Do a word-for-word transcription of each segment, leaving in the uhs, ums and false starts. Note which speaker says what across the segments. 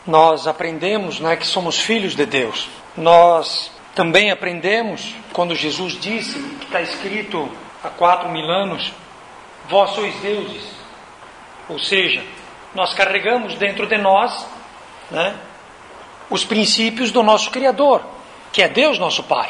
Speaker 1: nós aprendemos, né, que somos filhos de Deus. Nós também aprendemos, quando Jesus disse, que está escrito há quatro mil anos, vós sois deuses. Ou seja, nós carregamos dentro de nós, né, os princípios do nosso Criador, que é Deus nosso Pai.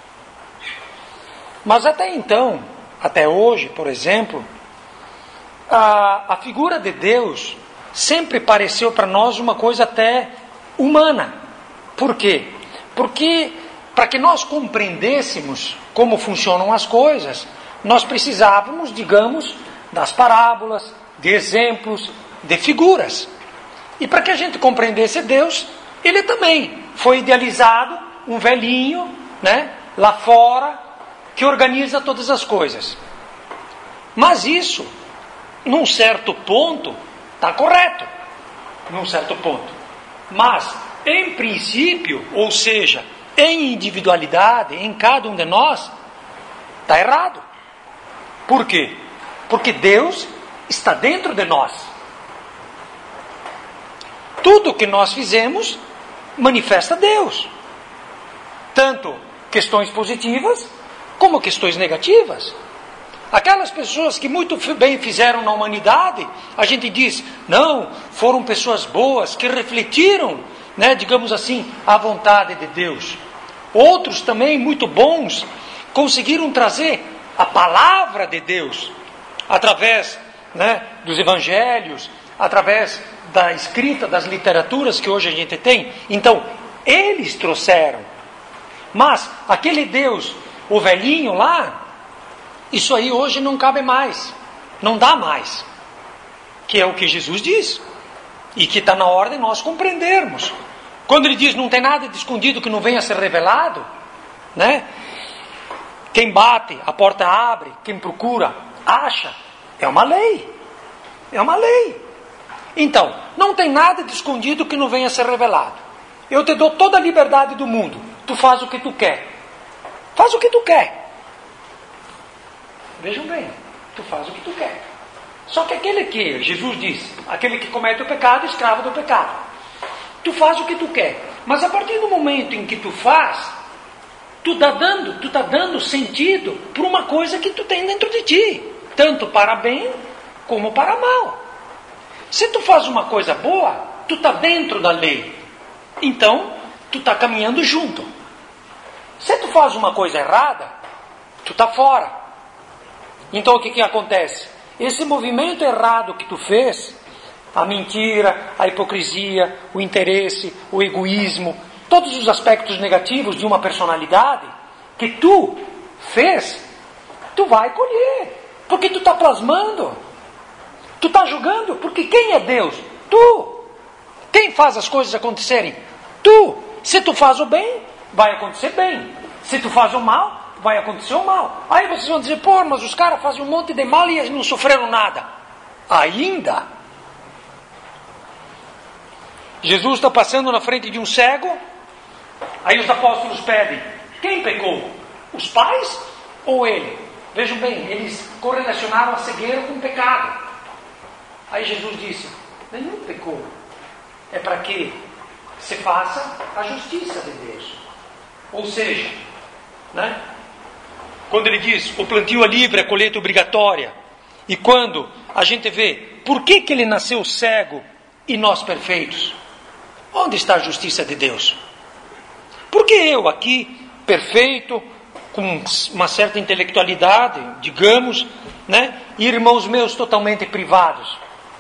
Speaker 1: Mas até então, até hoje, por exemplo, a, a figura de Deus sempre pareceu para nós uma coisa até humana. Por quê? Porque para que nós compreendêssemos como funcionam as coisas, nós precisávamos, digamos, das parábolas, de exemplos, de figuras. E para que a gente compreendesse Deus, ele também foi idealizado, um velhinho, né, lá fora, que organiza todas as coisas. Mas isso, num certo ponto, está correto. Num certo ponto. Mas, em princípio, ou seja, em individualidade, em cada um de nós, está errado. Por quê? Porque Deus está dentro de nós. Tudo que nós fizemos manifesta Deus. Tanto questões positivas como questões negativas. Aquelas pessoas que muito bem fizeram na humanidade, a gente diz, não, foram pessoas boas, que refletiram, né, digamos assim, a vontade de Deus. Outros também muito bons, conseguiram trazer a palavra de Deus, através, né, dos evangelhos, através da escrita, das literaturas que hoje a gente tem. Então, eles trouxeram. Mas, aquele Deus, o velhinho lá, isso aí hoje não cabe mais, não dá mais, que é o que Jesus diz, e que está na hora de nós compreendermos. Quando ele diz, não tem nada de escondido que não venha a ser revelado, né? Quem bate, a porta abre, quem procura, acha, é uma lei, é uma lei. Então, não tem nada de escondido que não venha a ser revelado. Eu te dou toda a liberdade do mundo, tu faz o que tu quer, faz o que tu quer. Vejam bem, tu faz o que tu quer. Só que aquele que, Jesus diz, aquele que comete o pecado, escravo do pecado. Tu faz o que tu quer. Mas a partir do momento em que tu faz, tu está dando, tu tá dando sentido para uma coisa que tu tem dentro de ti. Tanto para bem, como para mal. Se tu faz uma coisa boa, tu está dentro da lei. Então, tu está caminhando junto. Se tu faz uma coisa errada, tu está fora. Então o que, que acontece? Esse movimento errado que tu fez, a mentira, a hipocrisia, o interesse, o egoísmo, todos os aspectos negativos de uma personalidade que tu fez, tu vai colher. Porque tu está plasmando. Tu está julgando. Porque quem é Deus? Tu. Quem faz as coisas acontecerem? Tu. Se tu faz o bem, vai acontecer bem. Se tu faz o mal, vai acontecer o mal. Aí vocês vão dizer, pô, mas os caras fazem um monte de mal e não sofreram nada. Ainda. Jesus está passando na frente de um cego, aí os apóstolos pedem, quem pecou? Os pais ou ele? Vejam bem, eles correlacionaram a cegueira com o pecado. Aí Jesus disse, nenhum pecou. É para que se faça a justiça de Deus. Ou seja, né? Quando ele diz, o plantio é livre, a colheita é obrigatória. E quando a gente vê, por que, que ele nasceu cego e nós perfeitos? Onde está a justiça de Deus? Por que eu aqui, perfeito, com uma certa intelectualidade, digamos, né? E irmãos meus totalmente privados?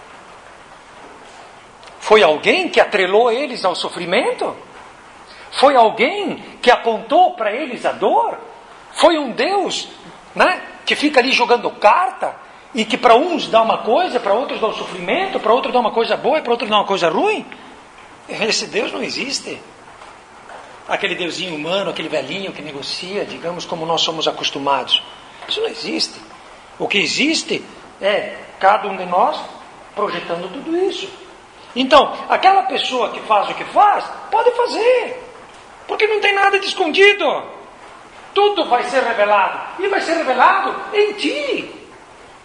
Speaker 1: Foi alguém que atrelou eles ao sofrimento? Foi alguém que apontou para eles a dor? Foi um Deus, né, que fica ali jogando carta e que para uns dá uma coisa, para outros dá um sofrimento, para outros dá uma coisa boa e para outros dá uma coisa ruim? Esse Deus não existe. Aquele deusinho humano, aquele velhinho que negocia, digamos, como nós somos acostumados. Isso não existe. O que existe é cada um de nós projetando tudo isso. Então, aquela pessoa que faz o que faz, pode fazer. Porque não tem nada de escondido. Tudo vai ser revelado. E vai ser revelado em ti.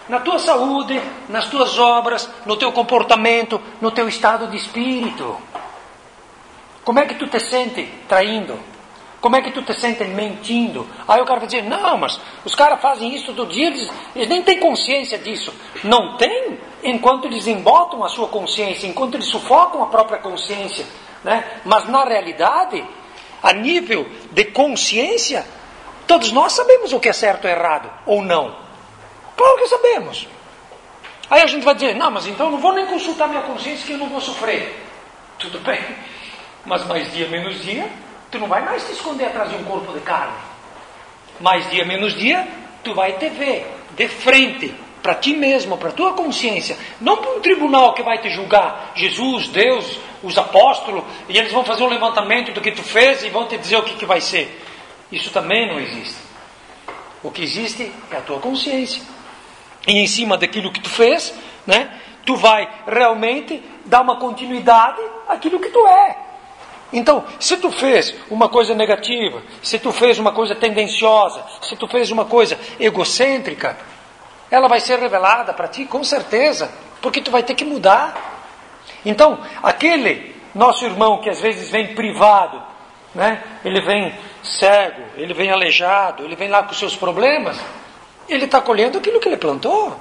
Speaker 1: Na tua saúde, nas tuas obras, no teu comportamento, no teu estado de espírito. Como é que tu te sente traindo? Como é que tu te sente mentindo? Aí o cara vai dizer, não, mas os caras fazem isso todo dia, eles, eles nem têm consciência disso. Não tem, enquanto eles embotam a sua consciência, enquanto eles sufocam a própria consciência. Né? Mas na realidade, a nível de consciência, todos nós sabemos o que é certo ou errado, ou não. Claro que sabemos. Aí a gente vai dizer, não, mas então eu não vou nem consultar minha consciência que eu não vou sofrer. Tudo bem, mas mais dia menos dia, tu não vai mais te esconder atrás de um corpo de carne. Mais dia menos dia, tu vai te ver de frente, para ti mesmo, para a tua consciência. Não para um tribunal que vai te julgar, Jesus, Deus, os apóstolos, e eles vão fazer um levantamento do que tu fez e vão te dizer o que, que vai ser. Isso também não existe. O que existe é a tua consciência. E em cima daquilo que tu fez, né, tu vai realmente dar uma continuidade àquilo que tu é. Então, se tu fez uma coisa negativa, se tu fez uma coisa tendenciosa, se tu fez uma coisa egocêntrica, ela vai ser revelada para ti, com certeza, porque tu vai ter que mudar. Então, aquele nosso irmão que às vezes vem privado, né, ele vem cego, ele vem aleijado, ele vem lá com seus problemas, ele está colhendo aquilo que ele plantou.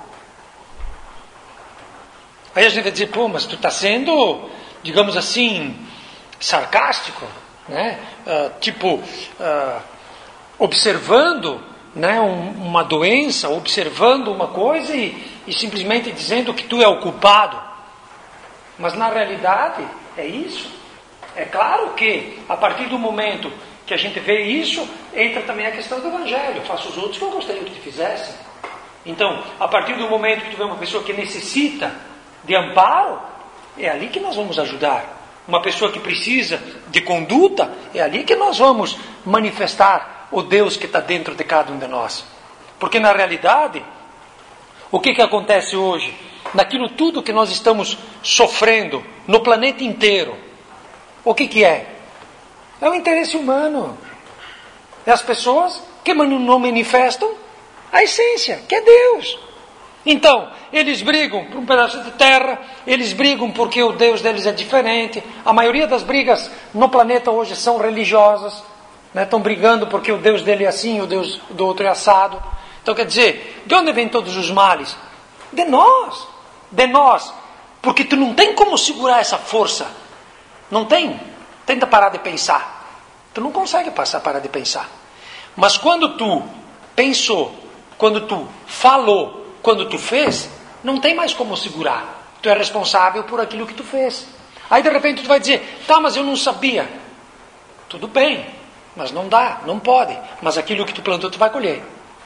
Speaker 1: Aí a gente vai dizer, pô, mas tu está sendo, digamos assim, sarcástico, né? Uh, tipo, uh, observando, né, um, uma doença, observando uma coisa e, e simplesmente dizendo que tu é o culpado. Mas na realidade é isso. É claro que a partir do momento que a gente vê isso, entra também a questão do Evangelho. Faça os outros que eu gostaria que te fizessem. Então, a partir do momento que tu vê uma pessoa que necessita de amparo, é ali que nós vamos ajudar. Uma pessoa que precisa de conduta, é ali que nós vamos manifestar o Deus que está dentro de cada um de nós. Porque na realidade, o que, que acontece hoje? Naquilo tudo que nós estamos sofrendo no planeta inteiro, o que, que é? É o interesse humano. É as pessoas que não manifestam a essência, que é Deus. Então, eles brigam por um pedaço de terra, eles brigam porque o Deus deles é diferente. A maioria das brigas no planeta hoje são religiosas, né? Estão brigando porque o Deus dele é assim, o Deus do outro é assado. Então quer dizer, de onde vêm todos os males? De nós, de nós. Porque tu não tem como segurar essa força. Não tem. Tenta parar de pensar. Tu não consegue passar parar de pensar. Mas quando tu pensou, quando tu falou, quando tu fez, não tem mais como segurar. Tu é responsável por aquilo que tu fez. Aí de repente tu vai dizer, tá, mas eu não sabia. Tudo bem, mas não dá, não pode. Mas aquilo que tu plantou tu vai colher.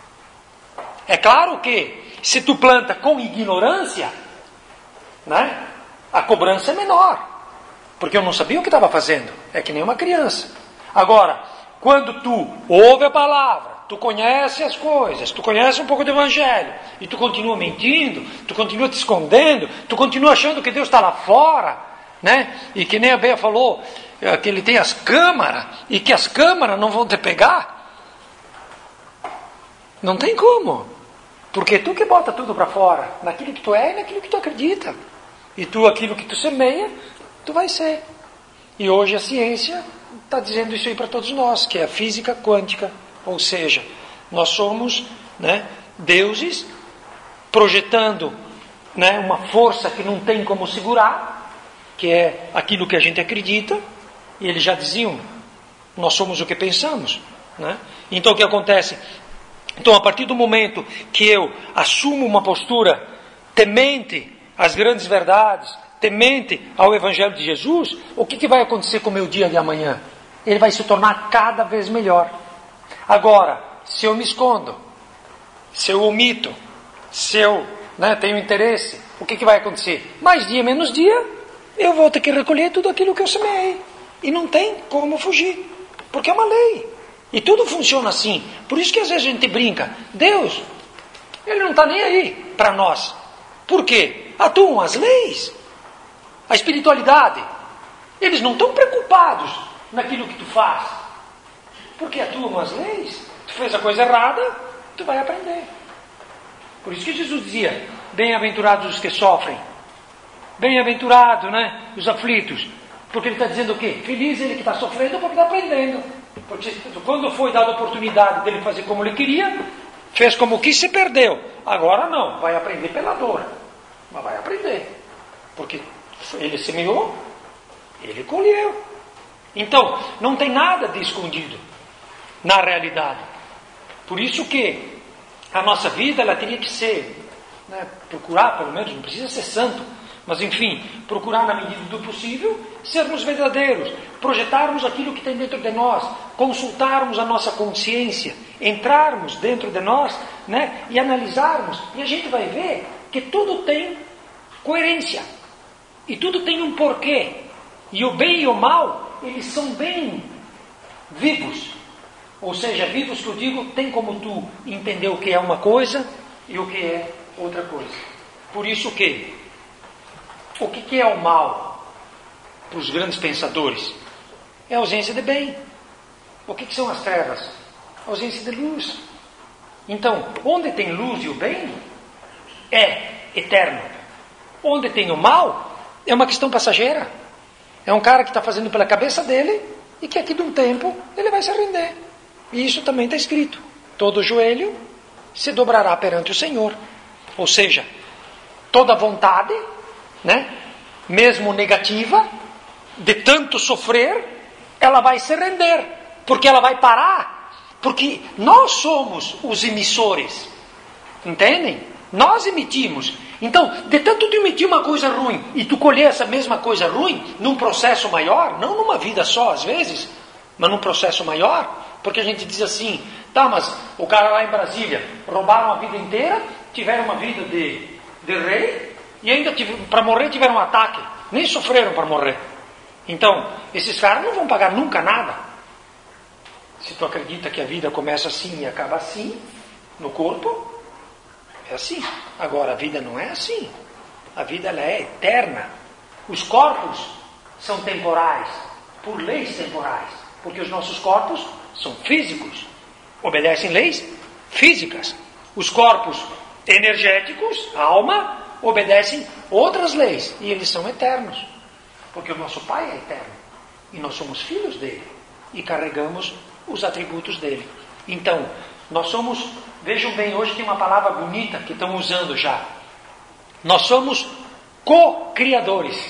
Speaker 1: É claro que se tu planta com ignorância, né, a cobrança é menor. Porque eu não sabia o que estava fazendo. É que nem uma criança. Agora, quando tu ouve a palavra, tu conhece as coisas, tu conhece um pouco do Evangelho, e tu continua mentindo, tu continua te escondendo, tu continua achando que Deus está lá fora, né? E que nem a Bea falou, que ele tem as câmaras, e que as câmaras não vão te pegar. Não tem como. Porque tu que bota tudo para fora, naquilo que tu é e naquilo que tu acredita. E tu, aquilo que tu semeia, tu vai ser. E hoje a ciência está dizendo isso aí para todos nós, que é a física quântica. Ou seja, nós somos, né, deuses projetando, né, uma força que não tem como segurar, que é aquilo que a gente acredita, e eles já diziam, nós somos o que pensamos. Né? Então o que acontece? Então a partir do momento que eu assumo uma postura temente às grandes verdades, temente ao Evangelho de Jesus, o que, que vai acontecer com o meu dia de amanhã? Ele vai se tornar cada vez melhor. Agora, se eu me escondo, se eu omito, se eu, né, tenho interesse, o que, que vai acontecer? Mais dia, menos dia, eu vou ter que recolher tudo aquilo que eu semeei. E não tem como fugir, porque é uma lei. E tudo funciona assim. Por isso que às vezes a gente brinca. Deus, Ele não está nem aí para nós. Por quê? Atuam as leis, a espiritualidade. Eles não estão preocupados naquilo que tu faz. Porque atuam as leis. Tu fez a coisa errada, tu vai aprender. Por isso que Jesus dizia, bem-aventurados os que sofrem. Bem-aventurado, né? Os aflitos. Porque ele está dizendo o quê? Feliz ele que está sofrendo porque está aprendendo. Porque quando foi dada a oportunidade dele fazer como ele queria, fez como quis e se perdeu. Agora não, vai aprender pela dor. Mas vai aprender. Porque ele semeou, ele colheu. Então, não tem nada de escondido na realidade. Por isso que a nossa vida, ela teria que ser, né, procurar pelo menos, não precisa ser santo, mas enfim, procurar na medida do possível, sermos verdadeiros, projetarmos aquilo que tem dentro de nós, consultarmos a nossa consciência, entrarmos dentro de nós, né, e analisarmos, e a gente vai ver que tudo tem coerência, e tudo tem um porquê, e o bem e o mal, eles são bem vivos, ou seja, vivos que eu digo, tem como tu entender o que é uma coisa e o que é outra coisa. Por isso que o que é o mal para os grandes pensadores? É a ausência de bem. O que são as trevas? A ausência de luz. Então, onde tem luz e o bem, é eterno. Onde tem o mal, é uma questão passageira. É um cara que está fazendo pela cabeça dele e que aqui de um tempo ele vai se render. E isso também está escrito. Todo joelho se dobrará perante o Senhor. Ou seja, toda vontade, né, mesmo negativa, de tanto sofrer, ela vai se render, porque ela vai parar, porque nós somos os emissores, entendem? Nós emitimos. Então, de tanto tu emitir uma coisa ruim e tu colher essa mesma coisa ruim num processo maior, não numa vida só às vezes, mas num processo maior, porque a gente diz assim, tá, mas o cara lá em Brasília roubaram a vida inteira, tiveram uma vida de, de rei, e ainda para morrer tiveram um ataque. Nem sofreram para morrer. Então, esses caras não vão pagar nunca nada. Se tu acredita que a vida começa assim e acaba assim, no corpo, é assim. Agora, a vida não é assim. A vida, ela é eterna. Os corpos são temporais, por leis temporais. Porque os nossos corpos são físicos. Obedecem leis físicas. Os corpos energéticos, a alma, obedecem outras leis, e eles são eternos, porque o nosso Pai é eterno, e nós somos filhos dele, e carregamos os atributos dele. Então, nós somos, vejam bem, hoje tem uma palavra bonita que estão usando já, nós somos co-criadores.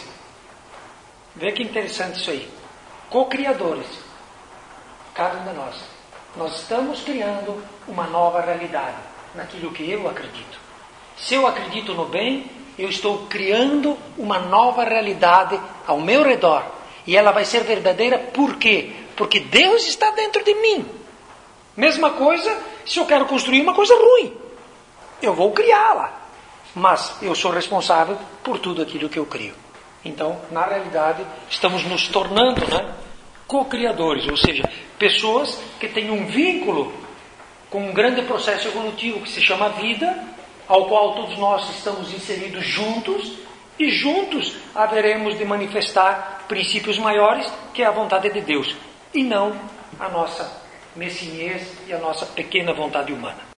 Speaker 1: Vê que interessante isso aí, co-criadores, cada um de nós. Nós estamos criando uma nova realidade, naquilo que eu acredito. Se eu acredito no bem, eu estou criando uma nova realidade ao meu redor. E ela vai ser verdadeira por quê? Porque Deus está dentro de mim. Mesma coisa se eu quero construir uma coisa ruim. Eu vou criá-la. Mas eu sou responsável por tudo aquilo que eu crio. Então, na realidade, estamos nos tornando, né, co-criadores. Ou seja, pessoas que têm um vínculo com um grande processo evolutivo que se chama vida, ao qual todos nós estamos inseridos juntos, e juntos haveremos de manifestar princípios maiores, que é a vontade de Deus, e não a nossa mesquinhez e a nossa pequena vontade humana.